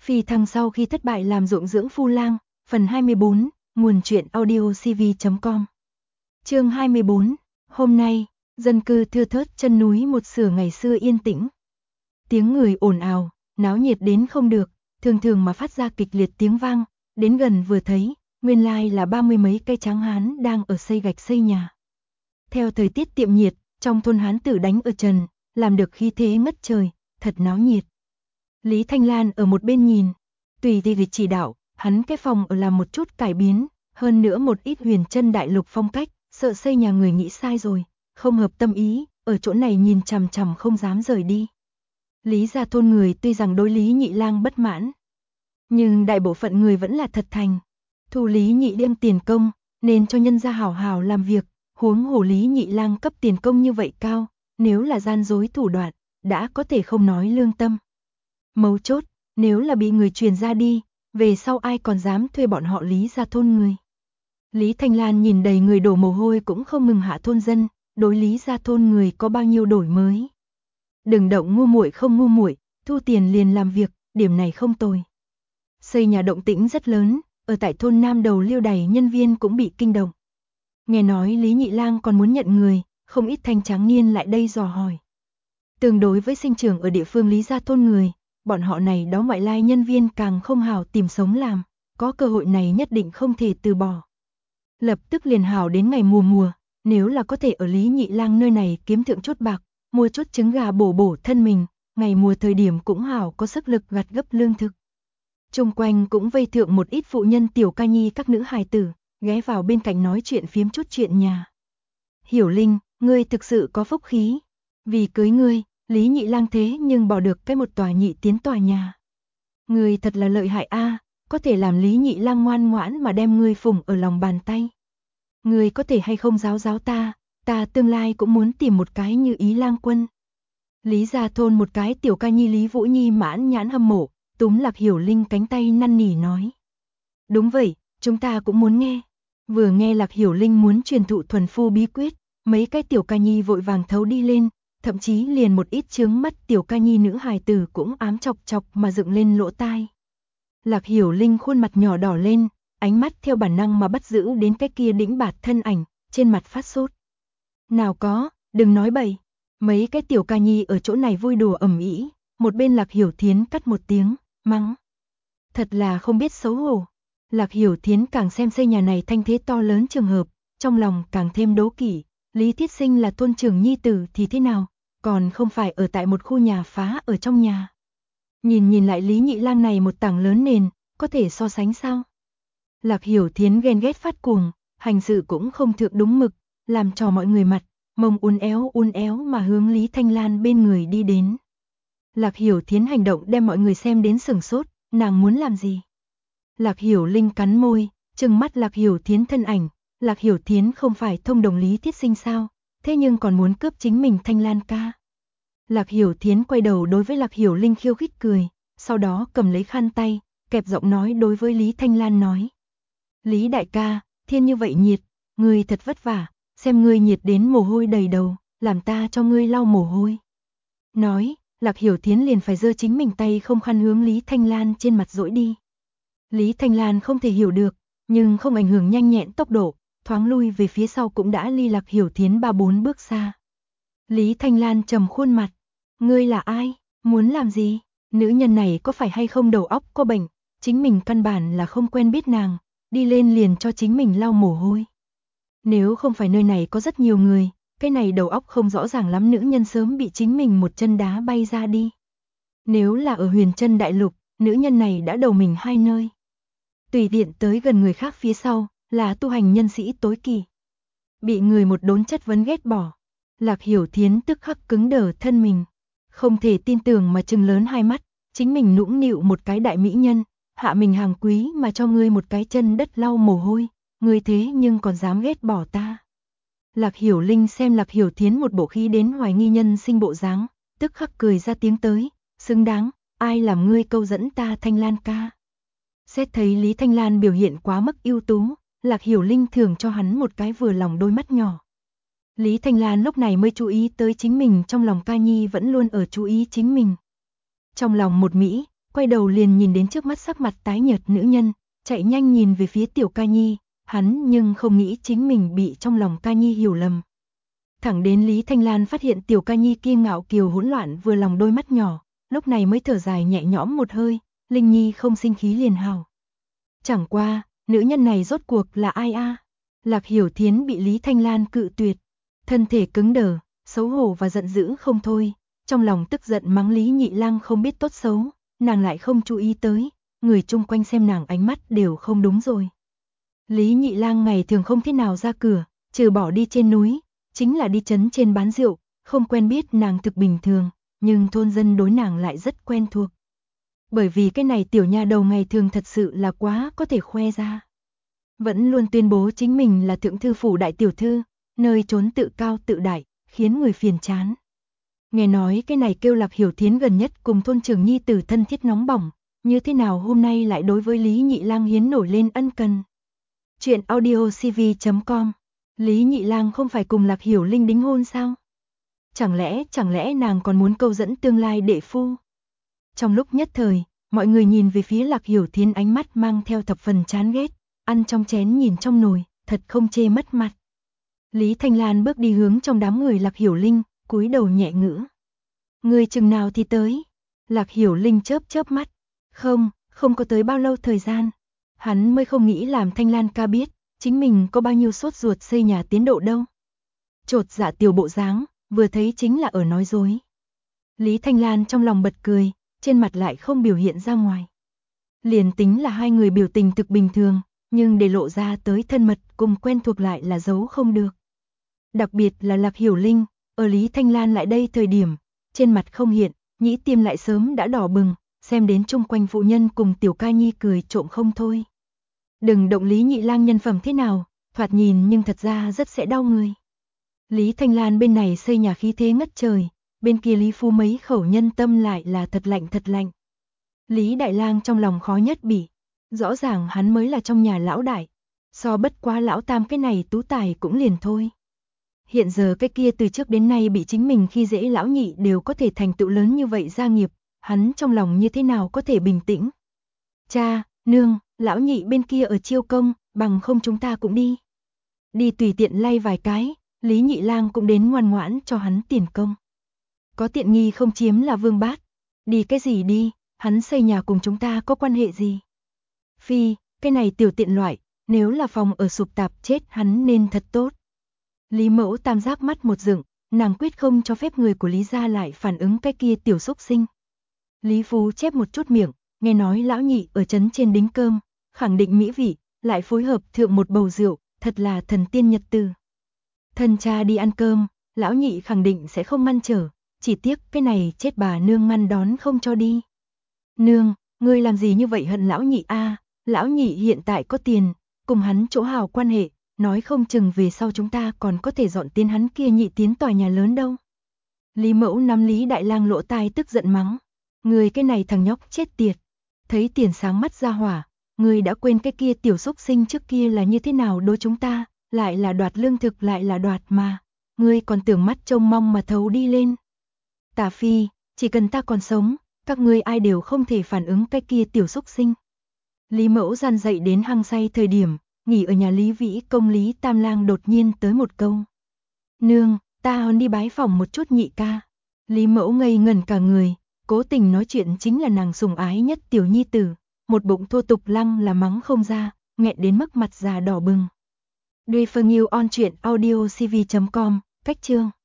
Phi thăng sau khi thất bại làm ruộng dưỡng phu lang, phần 24, nguồn truyện audiocv.com. Chương 24, hôm nay, dân cư thưa thớt chân núi một xửa ngày xưa yên tĩnh. Tiếng người ồn ào, náo nhiệt đến không được, thường thường mà phát ra kịch liệt tiếng vang, đến gần vừa thấy, nguyên lai là 30 mấy cây tráng hán đang ở xây gạch xây nhà. Theo thời tiết tiệm nhiệt, trong thôn hán tử đánh ở trần, làm được khí thế ngất trời, thật náo nhiệt. Lý Thanh Lan ở một bên nhìn, tùy thì chỉ đạo, hắn cái phòng ở làm một chút cải biến, hơn nữa một ít huyền chân đại lục phong cách, sợ xây nhà người nghĩ sai rồi, không hợp tâm ý, ở chỗ này nhìn chằm chằm không dám rời đi. Lý gia thôn người tuy rằng đối Lý Nhị Lang bất mãn, nhưng đại bộ phận người vẫn là thật thành. Thu Lý Nhị đem tiền công, nên cho nhân gia hảo hảo làm việc, huống hồ Lý Nhị Lang cấp tiền công như vậy cao, nếu là gian dối thủ đoạn, đã có thể không nói lương tâm. Mấu chốt, nếu là bị người truyền ra đi, về sau ai còn dám thuê bọn họ Lý gia thôn người. Lý Thanh Lan nhìn đầy người đổ mồ hôi cũng không mừng hạ thôn dân, đối Lý gia thôn người có bao nhiêu đổi mới. Đừng động ngu muội không ngu muội, thu tiền liền làm việc, điểm này không tồi. Xây nhà động tĩnh rất lớn, ở tại thôn Nam Đầu Liêu Đày nhân viên cũng bị kinh động. Nghe nói Lý Nhị Lang còn muốn nhận người, không ít thanh tráng niên lại đây dò hỏi. Tương đối với sinh trưởng ở địa phương Lý gia thôn người, bọn họ này đó ngoại lai nhân viên càng không hảo tìm sống làm, có cơ hội này nhất định không thể từ bỏ. Lập tức liền hảo đến ngày mùa, nếu là có thể ở Lý Nhị Lang nơi này kiếm thượng chút bạc, mua chút trứng gà bổ bổ thân mình, ngày mùa thời điểm cũng hảo có sức lực gặt gấp lương thực. Chung quanh cũng vây thượng một ít phụ nhân tiểu ca nhi các nữ hài tử, ghé vào bên cạnh nói chuyện phiếm chút chuyện nhà. Hiểu Linh, ngươi thực sự có phúc khí, vì cưới ngươi, Lý Nhị Lang thế nhưng bỏ được cái một tòa nhị tiến tòa nhà. Ngươi thật là lợi hại a, có thể làm Lý Nhị Lang ngoan ngoãn mà đem ngươi phụng ở lòng bàn tay. Ngươi có thể hay không giáo giáo ta tương lai cũng muốn tìm một cái như ý lang quân. Lý gia thôn một cái tiểu ca nhi Lý Vũ Nhi mãn nhãn hâm mộ, túm Lạc Hiểu Linh cánh tay năn nỉ nói. Đúng vậy, chúng ta cũng muốn nghe. Vừa nghe Lạc Hiểu Linh muốn truyền thụ thuần phu bí quyết, mấy cái tiểu ca nhi vội vàng thấu đi lên, thậm chí liền một ít chướng mắt tiểu ca nhi nữ hài tử cũng ám chọc chọc mà dựng lên lỗ tai. Lạc Hiểu Linh khuôn mặt nhỏ đỏ lên, ánh mắt theo bản năng mà bắt giữ đến cái kia đĩnh bạt thân ảnh, trên mặt phát sốt. Nào có, đừng nói bậy. Mấy cái tiểu ca nhi ở chỗ này vui đùa ầm ĩ, một bên Lạc Hiểu Thiến cắt một tiếng, mắng. Thật là không biết xấu hổ. Lạc Hiểu Thiến càng xem xây nhà này thanh thế to lớn trường hợp, trong lòng càng thêm đố kỵ, Lý Thiết Sinh là thôn trưởng nhi tử thì thế nào, còn không phải ở tại một khu nhà phá ở trong nhà. Nhìn lại Lý Nhị Lang này một tảng lớn nền, có thể so sánh sao? Lạc Hiểu Thiến ghen ghét phát cuồng, hành sự cũng không thượng đúng mực, làm trò mọi người mặt, mông uốn éo mà hướng Lý Thanh Lan bên người đi đến. Lạc Hiểu Thiến hành động đem mọi người xem đến sửng sốt, nàng muốn làm gì? Lạc Hiểu Linh cắn môi, trừng mắt Lạc Hiểu Thiến thân ảnh, Lạc Hiểu Thiến không phải thông đồng Lý Thiết Sinh sao, thế nhưng còn muốn cướp chính mình Thanh Lan ca. Lạc Hiểu Thiến quay đầu đối với Lạc Hiểu Linh khiêu khích cười, sau đó cầm lấy khăn tay, kẹp giọng nói đối với Lý Thanh Lan nói. Lý đại ca, thiên như vậy nhiệt, ngươi thật vất vả, xem ngươi nhiệt đến mồ hôi đầy đầu, làm ta cho ngươi lau mồ hôi. Nói, Lạc Hiểu Thiến liền phải giơ chính mình tay không khăn hướng Lý Thanh Lan trên mặt dỗi đi. Lý Thanh Lan không thể hiểu được, nhưng không ảnh hưởng nhanh nhẹn tốc độ, thoáng lui về phía sau cũng đã ly Lạc Hiểu Thiến 3-4 bước xa. Lý Thanh Lan trầm khuôn mặt, ngươi là ai, muốn làm gì, nữ nhân này có phải hay không đầu óc có bệnh, chính mình căn bản là không quen biết nàng, đi lên liền cho chính mình lau mồ hôi. Nếu không phải nơi này có rất nhiều người, cái này đầu óc không rõ ràng lắm nữ nhân sớm bị chính mình một chân đá bay ra đi. Nếu là ở huyền chân đại lục, nữ nhân này đã đầu mình hai nơi. Tùy tiện tới gần người khác phía sau, là tu hành nhân sĩ tối kỳ. Bị người một đốn chất vấn ghét bỏ, Lạc Hiểu Thiến tức khắc cứng đờ thân mình. Không thể tin tưởng mà trừng lớn hai mắt, chính mình nũng nịu một cái đại mỹ nhân, hạ mình hàng quý mà cho ngươi một cái chân đất lau mồ hôi, ngươi thế nhưng còn dám ghét bỏ ta. Lạc Hiểu Linh xem Lạc Hiểu Thiến một bộ khí đến hoài nghi nhân sinh bộ dáng, tức khắc cười ra tiếng tới, xứng đáng, ai làm ngươi câu dẫn ta Thanh Lan ca. Xét thấy Lý Thanh Lan biểu hiện quá mức ưu tú, Lạc Hiểu Linh thường cho hắn một cái vừa lòng đôi mắt nhỏ. Lý Thanh Lan lúc này mới chú ý tới chính mình trong lòng ca nhi vẫn luôn ở chú ý chính mình. Trong lòng một mỹ, quay đầu liền nhìn đến trước mắt sắc mặt tái nhợt nữ nhân, chạy nhanh nhìn về phía Tiểu Ca Nhi, hắn nhưng không nghĩ chính mình bị trong lòng Ca Nhi hiểu lầm. Thẳng đến Lý Thanh Lan phát hiện Tiểu Ca Nhi kia ngạo kiều hỗn loạn vừa lòng đôi mắt nhỏ, lúc này mới thở dài nhẹ nhõm một hơi, Linh Nhi không sinh khí liền hào. Chẳng qua, nữ nhân này rốt cuộc là ai a? Lạc Hiểu Thiến bị Lý Thanh Lan cự tuyệt, thân thể cứng đờ, xấu hổ và giận dữ không thôi, trong lòng tức giận mắng Lý Nhị Lang không biết tốt xấu, nàng lại không chú ý tới, người chung quanh xem nàng ánh mắt đều không đúng rồi. Lý Nhị Lang ngày thường không thế nào ra cửa, trừ bỏ đi trên núi, chính là đi trấn trên bán rượu, không quen biết nàng thực bình thường, nhưng thôn dân đối nàng lại rất quen thuộc. Bởi vì cái này tiểu nha đầu ngày thường thật sự là quá có thể khoe ra. Vẫn luôn tuyên bố chính mình là thượng thư phủ đại tiểu thư, nơi trốn tự cao tự đại, khiến người phiền chán. Nghe nói cái này kêu Lạc Hiểu Thiến gần nhất cùng thôn trưởng nhi tử thân thiết nóng bỏng, như thế nào hôm nay lại đối với Lý Nhị Lang hiến nổi lên ân cần. Chuyện audiocv.com. Lý Nhị Lang không phải cùng Lạc Hiểu Linh đính hôn sao? Chẳng lẽ nàng còn muốn câu dẫn tương lai đệ phu? Trong lúc nhất thời, mọi người nhìn về phía Lạc Hiểu Thiến ánh mắt mang theo thập phần chán ghét, ăn trong chén nhìn trong nồi, thật không chê mất mặt. Lý Thanh Lan bước đi hướng trong đám người Lạc Hiểu Linh, cúi đầu nhẹ ngữ. Người chừng nào thì tới? Lạc Hiểu Linh chớp mắt. Không có tới bao lâu thời gian. Hắn mới không nghĩ làm Thanh Lan ca biết, chính mình có bao nhiêu sốt ruột xây nhà tiến độ đâu. Chột dạ tiểu bộ dáng, vừa thấy chính là ở nói dối. Lý Thanh Lan trong lòng bật cười, trên mặt lại không biểu hiện ra ngoài. Liền tính là hai người biểu tình thực bình thường, nhưng để lộ ra tới thân mật cùng quen thuộc lại là giấu không được. Đặc biệt là Lạc Hiểu Linh, ở Lý Thanh Lan lại đây thời điểm, trên mặt không hiện, nhĩ tiêm lại sớm đã đỏ bừng, xem đến chung quanh phụ nhân cùng Tiểu Ca Nhi cười trộm không thôi. Đừng động Lý Nhị Lang nhân phẩm thế nào, thoạt nhìn nhưng thật ra rất sẽ đau người. Lý Thanh Lan bên này xây nhà khí thế ngất trời, bên kia Lý Phu mấy khẩu nhân tâm lại là thật lạnh. Lý Đại Lang trong lòng khó nhất bỉ, rõ ràng hắn mới là trong nhà lão đại, so bất quá lão tam cái này tú tài cũng liền thôi. Hiện giờ cái kia từ trước đến nay bị chính mình khi dễ lão nhị đều có thể thành tựu lớn như vậy gia nghiệp, hắn trong lòng như thế nào có thể bình tĩnh. Cha, nương, lão nhị bên kia ở chiêu công, bằng không chúng ta cũng đi. Đi tùy tiện lay vài cái, Lý Nhị Lang cũng đến ngoan ngoãn cho hắn tiền công. Có tiện nghi không chiếm là vương bát. Đi cái gì đi, hắn xây nhà cùng chúng ta có quan hệ gì? Phi, cái này tiểu tiện loại, nếu là phòng ở sụp tạp chết hắn nên thật tốt. Lý Mẫu tam giác mắt một dựng, nàng quyết không cho phép người của Lý gia lại phản ứng cái kia tiểu xúc sinh. Lý Phú chép một chút miệng, nghe nói lão nhị ở trấn trên đính cơm, khẳng định mỹ vị, lại phối hợp thượng một bầu rượu, thật là thần tiên nhật từ. Thân cha đi ăn cơm, lão nhị khẳng định sẽ không ngăn trở, chỉ tiếc cái này chết bà nương ngăn đón không cho đi. Nương, ngươi làm gì như vậy hận lão nhị a? Lão nhị hiện tại có tiền, cùng hắn chỗ hào quan hệ, nói không chừng về sau chúng ta còn có thể dọn tiến hắn kia nhị tiến tòa nhà lớn đâu. Lý Mẫu nắm Lý Đại Lang lỗ tai tức giận mắng, người cái này thằng nhóc chết tiệt, thấy tiền sáng mắt ra hỏa, người đã quên cái kia tiểu xúc sinh trước kia là như thế nào đối chúng ta, lại là đoạt lương thực lại là đoạt mà, ngươi còn tưởng mắt trông mong mà thấu đi lên. Tả Phi, chỉ cần ta còn sống, các ngươi ai đều không thể phản ứng cái kia tiểu xúc sinh. Lý Mẫu gian dậy đến hăng say thời điểm, nghỉ ở nhà Lý Vĩ công Lý Tam Lang đột nhiên tới một câu. Nương, ta hòn đi bái phòng một chút nhị ca. Lý Mẫu ngây ngẩn cả người, cố tình nói chuyện chính là nàng sủng ái nhất tiểu nhi tử, một bụng thô tục lăng là mắng không ra, nghẹn đến mức mặt già đỏ bừng. Duy Phương Yêu on truyện audiocv.com, cách chương.